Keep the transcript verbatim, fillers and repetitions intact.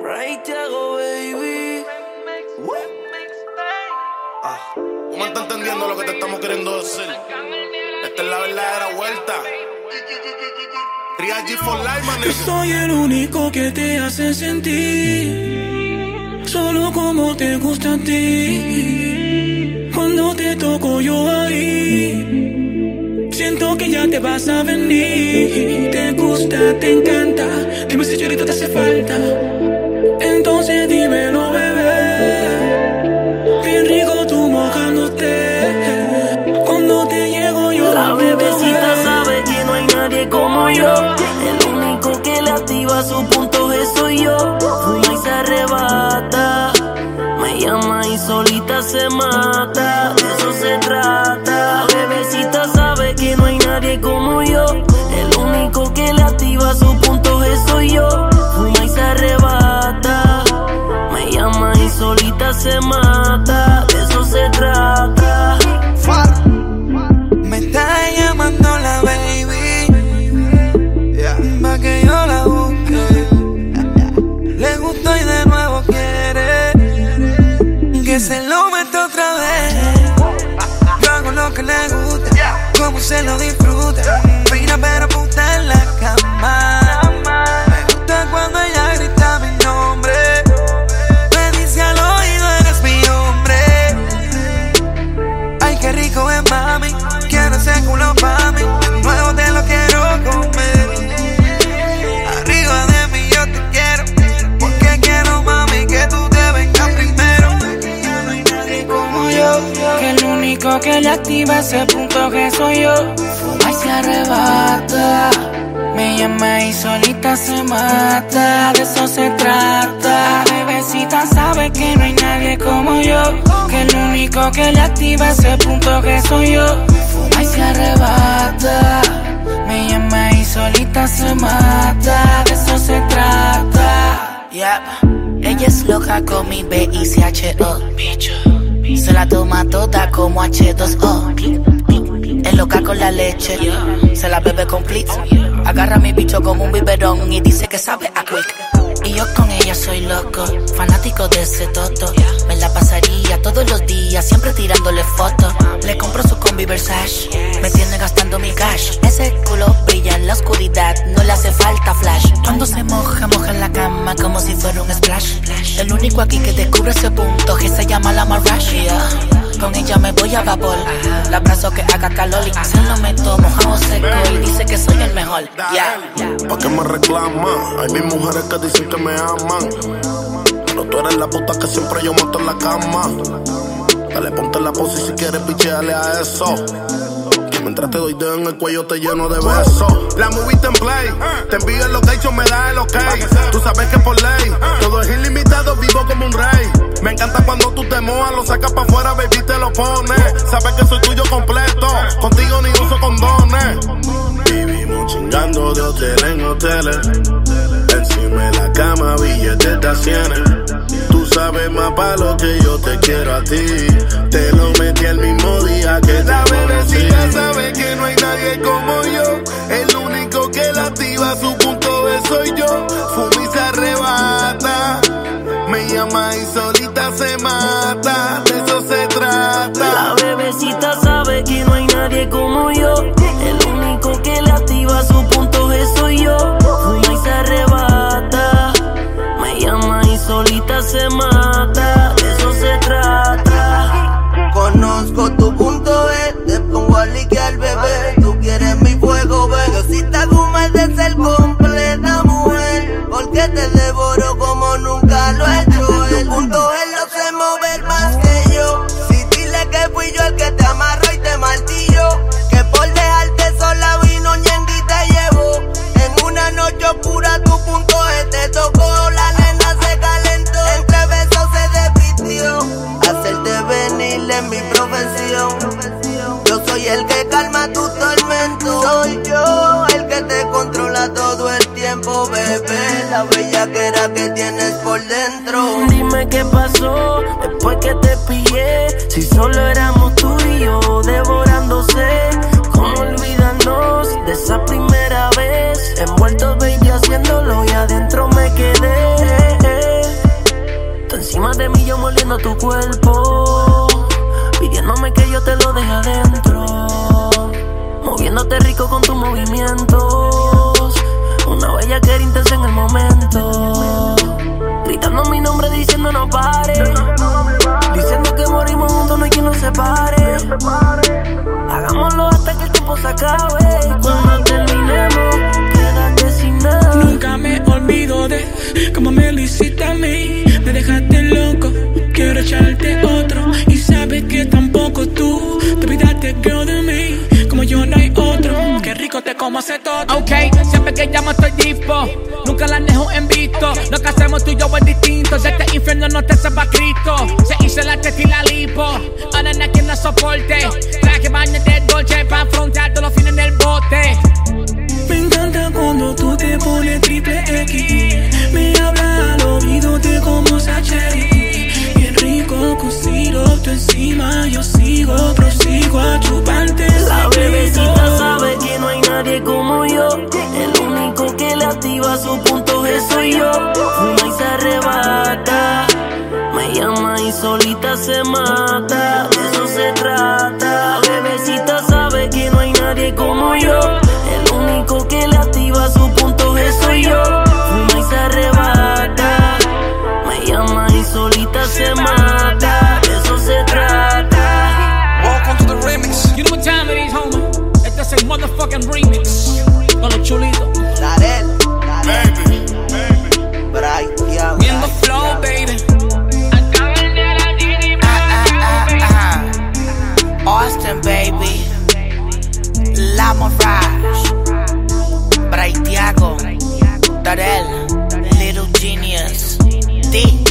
Ray Tiago, baby. Ah, ¿cómo estás entendiendo lo que te estamos queriendo decir? Esta es la verdadera vuelta. Real G for life, man. Yo soy el único que te hace sentir solo como te gusta a ti. Cuando te toco yo ahí, siento que ya te vas a venir. Te gusta, te encanta. Dime si ahorita te hace falta. Entonces dímelo, bebé. Bien rico tú mojándote. Cuando te llego yo, la bebecita sabe que no hay nadie como yo. El único que le activa su punto G soy yo. Fuma y se arrebata, me llama y solita se mata. De eso se trata. La bebecita sabe que no hay nadie como yo. El único que le activa su punto G soy yo. Fuma y se arrebata, me llama y solita se mata. De eso se trata. me está llamando la baby, yeah, pa' que yo la busque. Le gustó y de nuevo quiere que se lo meta otra vez. Yo hago lo que le gusta, como se lo disfruta. Fina pero puta en la cama. Me gusta cuando ella grita mi nombre. Me dice al oído eres mi hombre. Ay, qué rico es, mami. Quiero ese culo pa' mí. De nuevo te lo quiero comer. Arriba de mí yo te quiero, porque quiero, mami, que tú te vengas primero. No hay nadie como yo, Que el único que le activa ese punto que soy yo. Fuma y se arrebata, me llama y solita se mata. De eso se trata. Bebecita sabe que no hay nadie como yo. Que el único que le activa ese punto que soy yo. Fuma y se arrebata, me llama y solita se mata. De eso se trata. Yep. Ella es loca con mi B I C H O. Se la toma toda como H dos O. Es loca con la leche, se la bebe complete. Agarra mi bicho como un biberón y dice que sabe a quick. Y yo con ella soy loco, fanático de ese toto. Me la pasaría todos los días, siempre tirándole fotos. Le compro su combi Versace, me tiene gastando mi cash. Ese culo brilla en la oscuridad, no le hace falta flash. Cuando se moja, moja en la cama como si fuera un splash. El único aquí que descubre ese punto que se llama la Marash. Yeah. Con ella me voy a vapor, la abrazo que haga calor y se lo meto mojado seco y dice que soy el mejor. Yeah. ¿Pa' qué me reclama? Hay mis mujeres que dicen que me aman, pero tú eres la puta que siempre yo monto en la cama. Dale, ponte en la pose y si quieres picheale a eso. Que mientras te doy dedo en el cuello te lleno de besos. La movie en play, te envío el location, me da el ok. Tú sabes que por ley, todo es ilimitado, vivo como un rey. Me encanta cuando tú te mojas, lo sacas pa' afuera, baby, te lo pones. Sabes que soy tuyo completo, contigo ni uso condones. Vivimos chingando de hotel en hoteles, encima de la cama, billetes de a cienes. Tú sabes más pa' lo que yo te quiero a ti. Te lo metí el mismo día que la bebecita sabe que no hay nadie como yo. El único que la activa su punto B soy yo. Fuma y se arrebata, me llama y solita se mata. De eso se trata. La bebecita sabe que no hay nadie como yo. El único que le activa su punto G soy yo. Fuma y se arrebata, me llama y solita se mata. De eso se trata. Conozco tu punto E, te pongo a liquear, bebé. Tú quieres mi fuego, bebé. Yo si te hago mal de ser completa, mujer, porque te devoro como nunca lo he hecho. El punto E lo sé mover más que yo. Si dile que fui yo el que te amarró y te martillo, que por dejarte sola vino ñengue y te llevó. En una noche oscura tu punto E te tocó. La nena se calentó, entre besos se despidió. Hacerte venir es mi profesión. Yo soy el que calma tu tormento. Soy yo el que te controla todo el tiempo, bebé. La bellaquera que tienes por dentro. Dime qué pasó después que te pillé. Si solo éramos tú y yo devorándose. ¿Cómo olvidarnos de esa primera vez? Envueltos, baby, haciéndolo y adentro me quedé. a tu cuerpo, pidiéndome que yo te lo deje adentro, moviéndote rico con tus movimientos, una bella que era intensa en el momento, gritando mi nombre diciendo no pare, diciendo que morimos juntos, no hay quien nos separe. Hagámoslo hasta que el tiempo se acabe, y cuando terminemos, quédate sin nada. Nunca me olvido de cómo me lo hiciste a mí. Me dejaste loco, quiero echarte otro, y sabes que tampoco tú te olvidaste, girl, de mí. Como yo no hay otro, qué rico te como hace todo. Ok, siempre que llamo estoy dispo, nunca la dejo en visto. Lo que hacemos tú y yo es distinto, de este infierno no te sepa Cristo. Se hizo la testa y la lipo, ahora no hay quien la soporte. Traje baños de Dolce para afrontar todos los fines en el bote. Me encanta cuando tú te pones triple X, me habla al oído de como Sacheri. Bien rico con sirope encima, yo sigo, prosigo a chuparte. La bebecita sabe que no hay nadie como yo, el único que le activa su punto G soy yo. Fuma y se arrebata, me llama y solita se mata, de eso se trata. La bebecita sabe que no hay nadie como yo, el único que le activa su punto G soy yo. Fuma y se arrebata, me llama y solita se mata, de eso se trata. Welcome to the remix. You know what time it is, homie? Este es el motherfucking remix con los chulitos. Darel, baby, baby, Brian, Viendo flow, baby. Austin, baby, La Mirage, Braithiago, Darel, Little Genius, D.